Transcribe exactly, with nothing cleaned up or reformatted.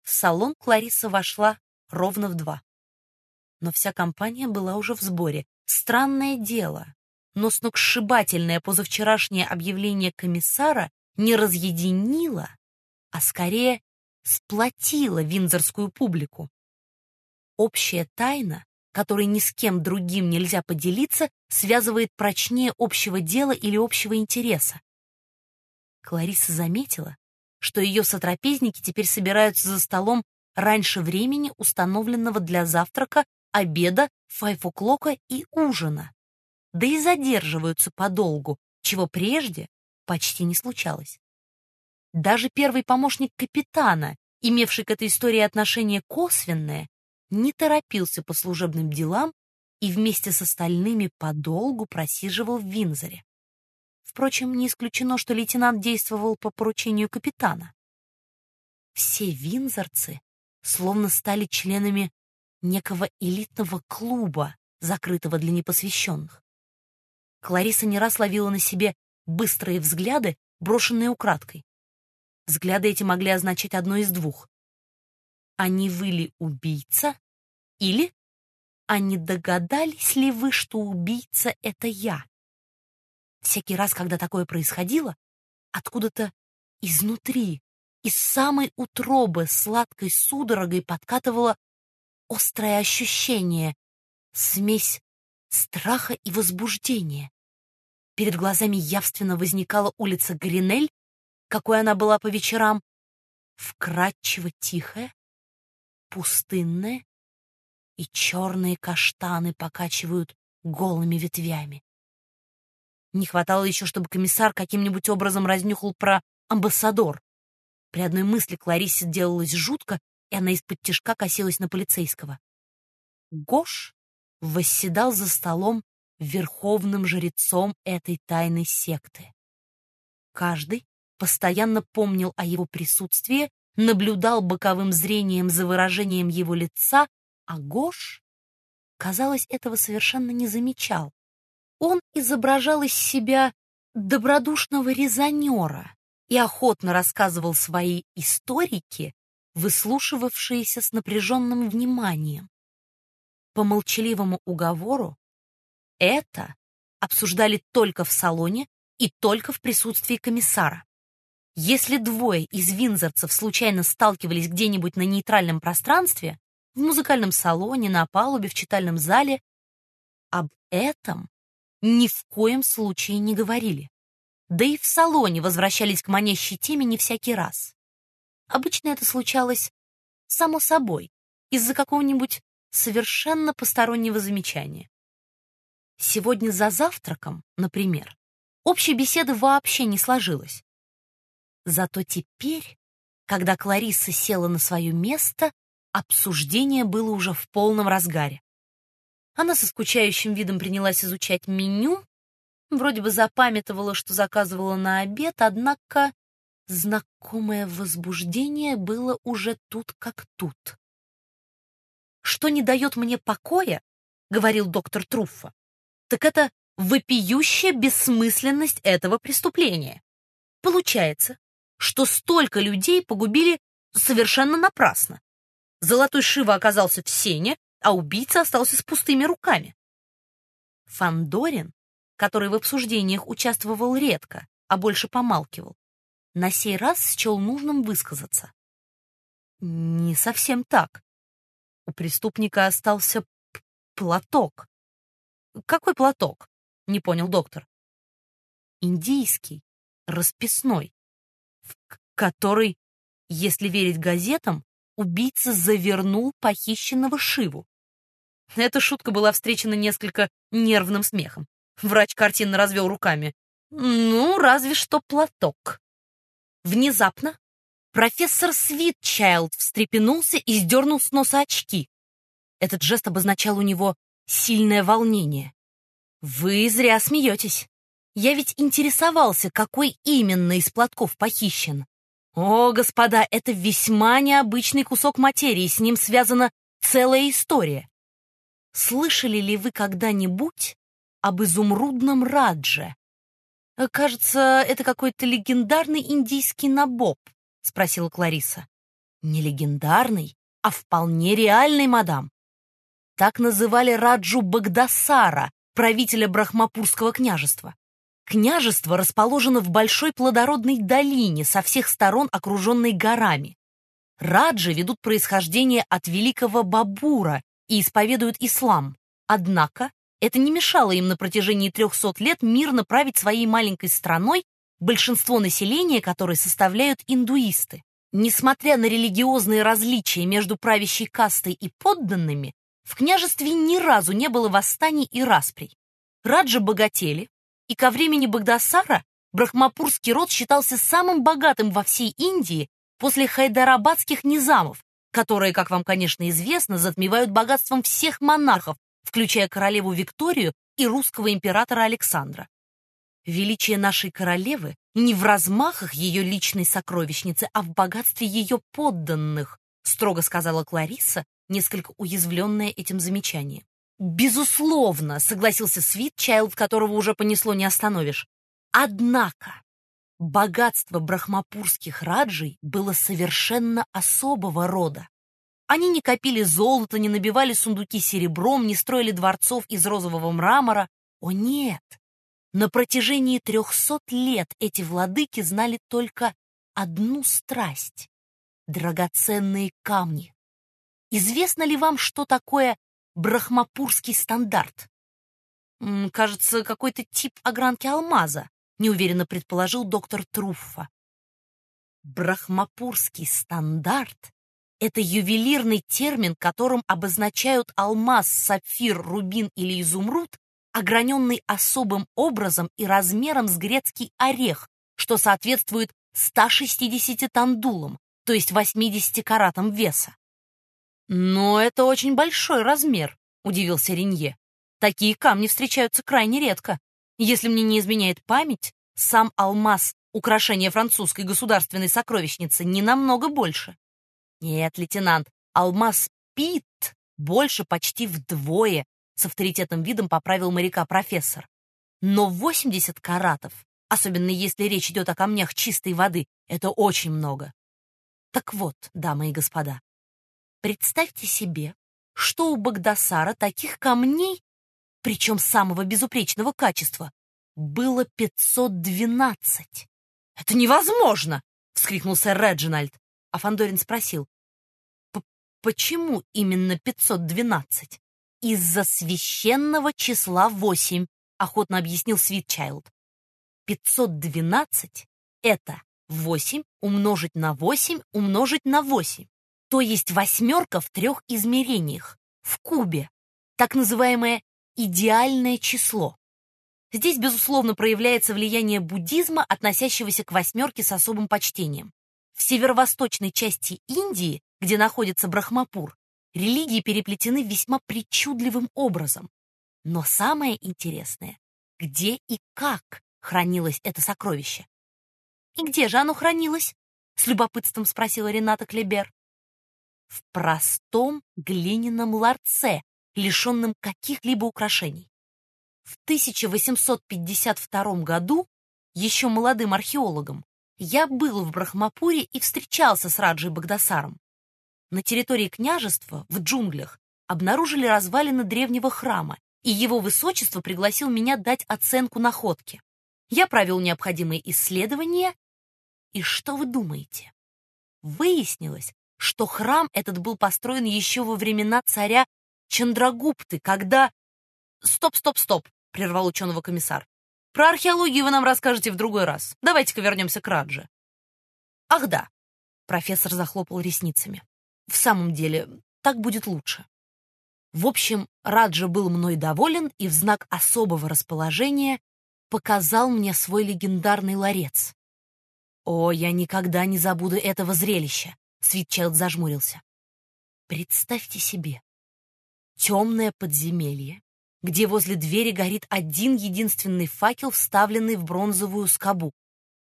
В салон Клариса вошла ровно в два. Но вся компания была уже в сборе. Странное дело, но сногсшибательное позавчерашнее объявление комиссара не разъединило, а скорее сплотило виндзорскую публику. Общая тайна, которой ни с кем другим нельзя поделиться, связывает прочнее общего дела или общего интереса. Клариса заметила, что ее сотрапезники теперь собираются за столом раньше времени, установленного для завтрака, обеда, файв-о'клока и ужина, да и задерживаются подолгу, чего прежде почти не случалось. Даже первый помощник капитана, имевший к этой истории отношение косвенное, не торопился по служебным делам и вместе с остальными подолгу просиживал в Виндзоре. Впрочем, не исключено, что лейтенант действовал по поручению капитана. Все виндзорцы словно стали членами некого элитного клуба, закрытого для непосвященных. Клариса не раз ловила на себе быстрые взгляды, брошенные украдкой. Взгляды эти могли означать одно из двух. А не вы ли убийца? Или а не догадались ли вы, что убийца — это я? Всякий раз, когда такое происходило, откуда-то изнутри, из самой утробы сладкой судорогой подкатывало острое ощущение, смесь страха и возбуждения. Перед глазами явственно возникала улица Гринель, какой она была по вечерам, вкрадчиво тихая, пустынная, и черные каштаны покачивают голыми ветвями. Не хватало еще, чтобы комиссар каким-нибудь образом разнюхал про амбассадор. При одной мысли Кларисе делалось жутко, и она из-под тишка косилась на полицейского. Гош восседал за столом верховным жрецом этой тайной секты. Каждый постоянно помнил о его присутствии, наблюдал боковым зрением за выражением его лица, а Гош, казалось, этого совершенно не замечал. Он изображал из себя добродушного резонера и охотно рассказывал свои историки, выслушивавшиеся с напряженным вниманием. По молчаливому уговору это обсуждали только в салоне и только в присутствии комиссара. Если двое из виндзорцев случайно сталкивались где-нибудь на нейтральном пространстве, в музыкальном салоне, на палубе, в читальном зале, об этом ни в коем случае не говорили. Да и в салоне возвращались к манящей теме не всякий раз. Обычно это случалось само собой, из-за какого-нибудь совершенно постороннего замечания. Сегодня за завтраком, например, общей беседы вообще не сложилось. Зато теперь, когда Клариса села на свое место, обсуждение было уже в полном разгаре. Она со скучающим видом принялась изучать меню, вроде бы запамятовала, что заказывала на обед, однако знакомое возбуждение было уже тут как тут. «Что не дает мне покоя, — говорил доктор Труффо, — так это вопиющая бессмысленность этого преступления. Получается, что столько людей погубили совершенно напрасно. Золотой Шива оказался в сене, а убийца остался с пустыми руками». Фандорин, который в обсуждениях участвовал редко, а больше помалкивал, на сей раз счел нужным высказаться. Не совсем так. У преступника остался платок. Какой платок? Не понял доктор. Индийский, расписной, в который, если верить газетам, убийца завернул похищенного Шиву. Эта шутка была встречена несколько нервным смехом. Врач картинно развел руками. Ну, разве что платок. Внезапно профессор Свитчайлд встрепенулся и сдернул с носа очки. Этот жест обозначал у него сильное волнение. «Вы зря смеетесь. Я ведь интересовался, какой именно из платков похищен. О, господа, это весьма необычный кусок материи, с ним связана целая история. Слышали ли вы когда-нибудь об изумрудном Радже? Кажется, это какой-то легендарный индийский набоб», — спросила Клариса. Не легендарный, а вполне реальный, мадам. Так называли Раджу Багдасара, правителя Брахмапурского княжества. Княжество расположено в большой плодородной долине, со всех сторон окруженной горами. Раджи ведут происхождение от великого Бабура и исповедуют ислам. Однако это не мешало им на протяжении трехсот лет мирно править своей маленькой страной, большинство населения которой составляют индуисты. Несмотря на религиозные различия между правящей кастой и подданными, в княжестве ни разу не было восстаний и расприй. Раджи богатели, и ко времени Багдасара брахмапурский род считался самым богатым во всей Индии после хайдарабадских низамов, которые, как вам, конечно, известно, затмевают богатством всех монархов, включая королеву Викторию и русского императора Александра. Величие нашей королевы не в размахах ее личной сокровищницы, а в богатстве ее подданных, строго сказала Кларисса, несколько уязвленная этим замечанием. «Безусловно», — согласился Свитчайлд, которого уже понесло не остановишь. Однако богатство брахмапурских раджей было совершенно особого рода. Они не копили золото, не набивали сундуки серебром, не строили дворцов из розового мрамора. О нет! На протяжении трехсот лет эти владыки знали только одну страсть — драгоценные камни. Известно ли вам, что такое брахмапурский стандарт? М, кажется, какой-то тип огранки алмаза, неуверенно предположил доктор Труффа. Брахмапурский стандарт — это ювелирный термин, которым обозначают алмаз, сапфир, рубин или изумруд, ограненный особым образом и размером с грецкий орех, что соответствует ста шестидесяти тандулам, то есть восьмидесяти каратам веса. «Но это очень большой размер», — удивился Ренье. «Такие камни встречаются крайне редко. Если мне не изменяет память, сам алмаз, украшение французской государственной сокровищницы, не намного больше». «Нет, лейтенант, алмаз Пит больше почти вдвое», — с авторитетным видом поправил моряка профессор. «Но восемьдесят каратов, особенно если речь идет о камнях чистой воды, это очень много». Так вот, дамы и господа, представьте себе, что у Багдасара таких камней, причем самого безупречного качества, было пятьсот двенадцать. «Это невозможно!» — вскрикнул сэр Реджинальд. А Фандорин спросил: «Почему именно пятьсот двенадцать?» «Из-за священного числа восемь», — охотно объяснил Свитчайлд. пятьсот двенадцать — это восемь умножить на восемь умножить на восемь. То есть восьмерка в трех измерениях, в кубе, так называемое идеальное число. Здесь, безусловно, проявляется влияние буддизма, относящегося к восьмерке с особым почтением. В северо-восточной части Индии, где находится Брахмапур, религии переплетены весьма причудливым образом. Но самое интересное, где и как хранилось это сокровище. «И где же оно хранилось?» — с любопытством спросила Рената Клебер. «В простом глиняном ларце, лишенном каких-либо украшений. В тысяча восемьсот пятьдесят втором году, еще молодым археологом, я был в Брахмапуре и встречался с Раджей Багдасаром. На территории княжества, в джунглях, обнаружили развалины древнего храма, и его высочество пригласил меня дать оценку находке. Я провел необходимые исследования, и что вы думаете? Выяснилось, что храм этот был построен еще во времена царя Чандрагупты, когда... «Стоп, стоп, стоп!» — прервал ученого комиссар. «Про археологию вы нам расскажете в другой раз. Давайте-ка вернемся к Радже». «Ах да!» — профессор захлопал ресницами. «В самом деле, так будет лучше». В общем, Раджа был мной доволен и в знак особого расположения показал мне свой легендарный ларец. О, я никогда не забуду этого зрелища, Свитчайлд зажмурился. Представьте себе, темное подземелье, где возле двери горит один единственный факел, вставленный в бронзовую скобу.